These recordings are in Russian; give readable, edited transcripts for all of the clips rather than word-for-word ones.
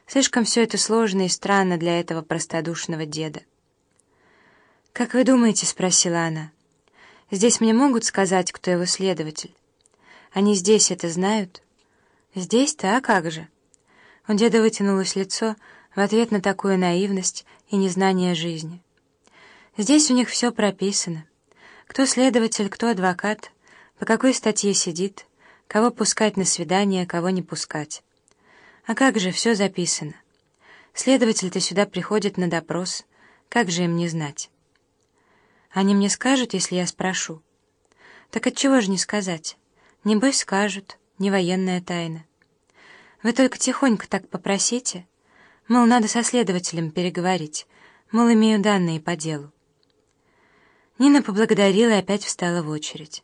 Слишком все это сложно и странно для этого простодушного деда. «Как вы думаете?» — спросила она. «Здесь мне могут сказать, кто его следователь? Они здесь это знают?» «Здесь-то? А как же?» У деда вытянулось лицо в ответ на такую наивность и незнание жизни. «Здесь у них все прописано. Кто следователь, кто адвокат, по какой статье сидит, кого пускать на свидание, кого не пускать. А как же, все записано. Следователь-то сюда приходит на допрос, как же им не знать? Они мне скажут, если я спрошу. Так отчего же не сказать? Небось скажут, не военная тайна. Вы только тихонько так попросите, мол, надо со следователем переговорить, мол, имею данные по делу». Нина поблагодарила и опять встала в очередь.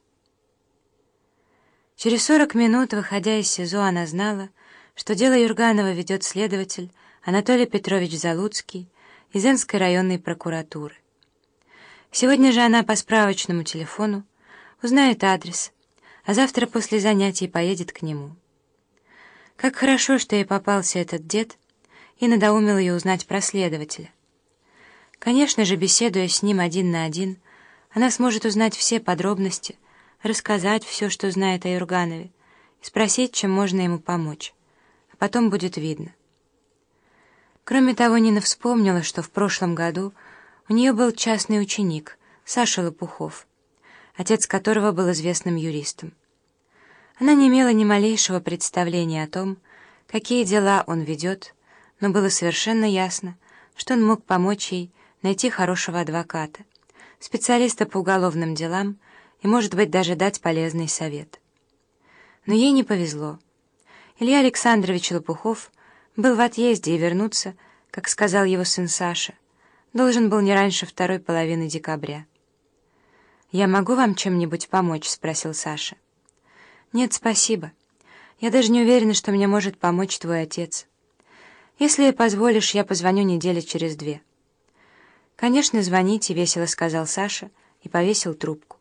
Через 40 минут, выходя из СИЗО, она знала, что дело Юрганова ведет следователь Анатолий Петрович Залуцкий из Энской районной прокуратуры. Сегодня же она по справочному телефону узнает адрес, а завтра после занятий поедет к нему. Как хорошо, что ей попался этот дед и надоумил ее узнать про следователя. Конечно же, беседуя с ним один на один, она сможет узнать все подробности, рассказать все, что знает о Юрганове, и спросить, чем можно ему помочь. А потом будет видно. Кроме того, Нина вспомнила, что в прошлом году у нее был частный ученик, Саша Лопухов, отец которого был известным юристом. Она не имела ни малейшего представления о том, какие дела он ведет, но было совершенно ясно, что он мог помочь ей найти хорошего адвоката, специалиста по уголовным делам и, может быть, даже дать полезный совет. Но ей не повезло. Илья Александрович Лопухов был в отъезде и вернуться, как сказал его сын Саша, должен был не раньше второй половины декабря. «Я могу вам чем-нибудь помочь?» — спросил Саша. «Нет, спасибо. Я даже не уверена, что мне может помочь твой отец. Если позволишь, я позвоню недели через 2». «Конечно, звоните», — весело сказал Саша и повесил трубку.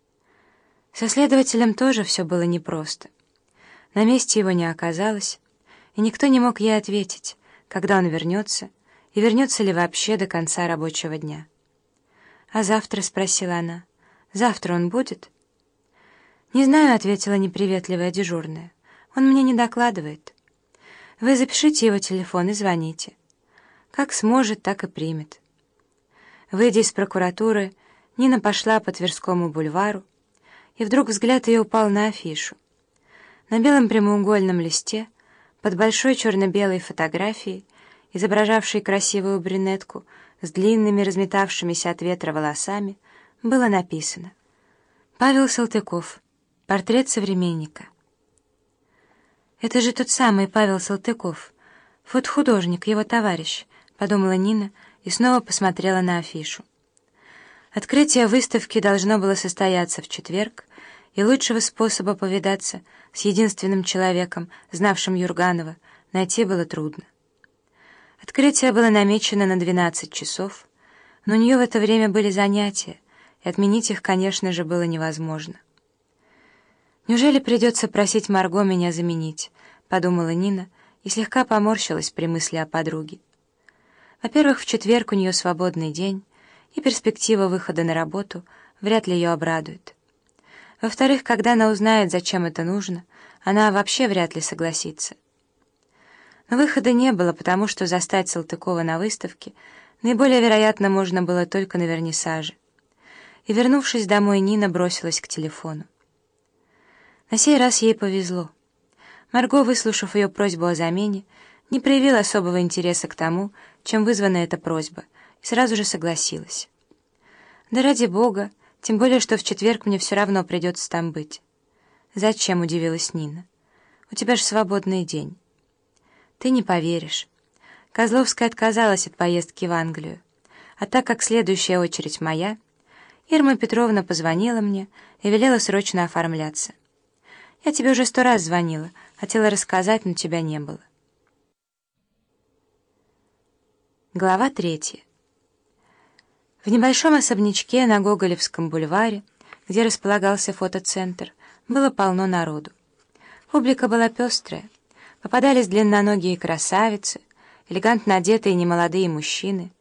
Со следователем тоже все было непросто. На месте его не оказалось, и никто не мог ей ответить, когда он вернется, и вернется ли вообще до конца рабочего дня. «А завтра?» — спросила она. «Завтра он будет?» «Не знаю», — ответила неприветливая дежурная. «Он мне не докладывает. Вы запишите его телефон и звоните. Как сможет, так и примет». Выйдя из прокуратуры, Нина пошла по Тверскому бульвару, и вдруг взгляд ее упал на афишу. На белом прямоугольном листе, под большой черно-белой фотографией, изображавшей красивую брюнетку с длинными разметавшимися от ветра волосами, было написано: «Павел Салтыков. Портрет современника». «Это же тот самый Павел Салтыков, фотохудожник, его товарищ», — подумала Нина и снова посмотрела на афишу. Открытие выставки должно было состояться в четверг, и лучшего способа повидаться с единственным человеком, знавшим Юрганова, найти было трудно. Открытие было намечено на 12 часов, но у нее в это время были занятия, и отменить их, конечно же, было невозможно. «Неужели придется просить Марго меня заменить?» — подумала Нина и слегка поморщилась при мысли о подруге. Во-первых, в четверг у нее свободный день, и перспектива выхода на работу вряд ли ее обрадует. Во-вторых, когда она узнает, зачем это нужно, она вообще вряд ли согласится. Но выхода не было, потому что застать Салтыкова на выставке наиболее вероятно можно было только на вернисаже. И, вернувшись домой, Нина бросилась к телефону. На сей раз ей повезло. Марго, выслушав ее просьбу о замене, не проявила особого интереса к тому, чем вызвана эта просьба, и сразу же согласилась. «Да ради бога, тем более, что в четверг мне все равно придется там быть». «Зачем?» — удивилась Нина. «У тебя же свободный день». «Ты не поверишь. Козловская отказалась от поездки в Англию, а так как следующая очередь моя, Ирма Петровна позвонила мне и велела срочно оформляться. Я тебе уже 100 раз звонила, хотела рассказать, но тебя не было». Глава 3. В небольшом особнячке на Гоголевском бульваре, где располагался фотоцентр, было полно народу. Публика была пестрая. Попадались длинноногие красавицы, элегантно одетые немолодые мужчины,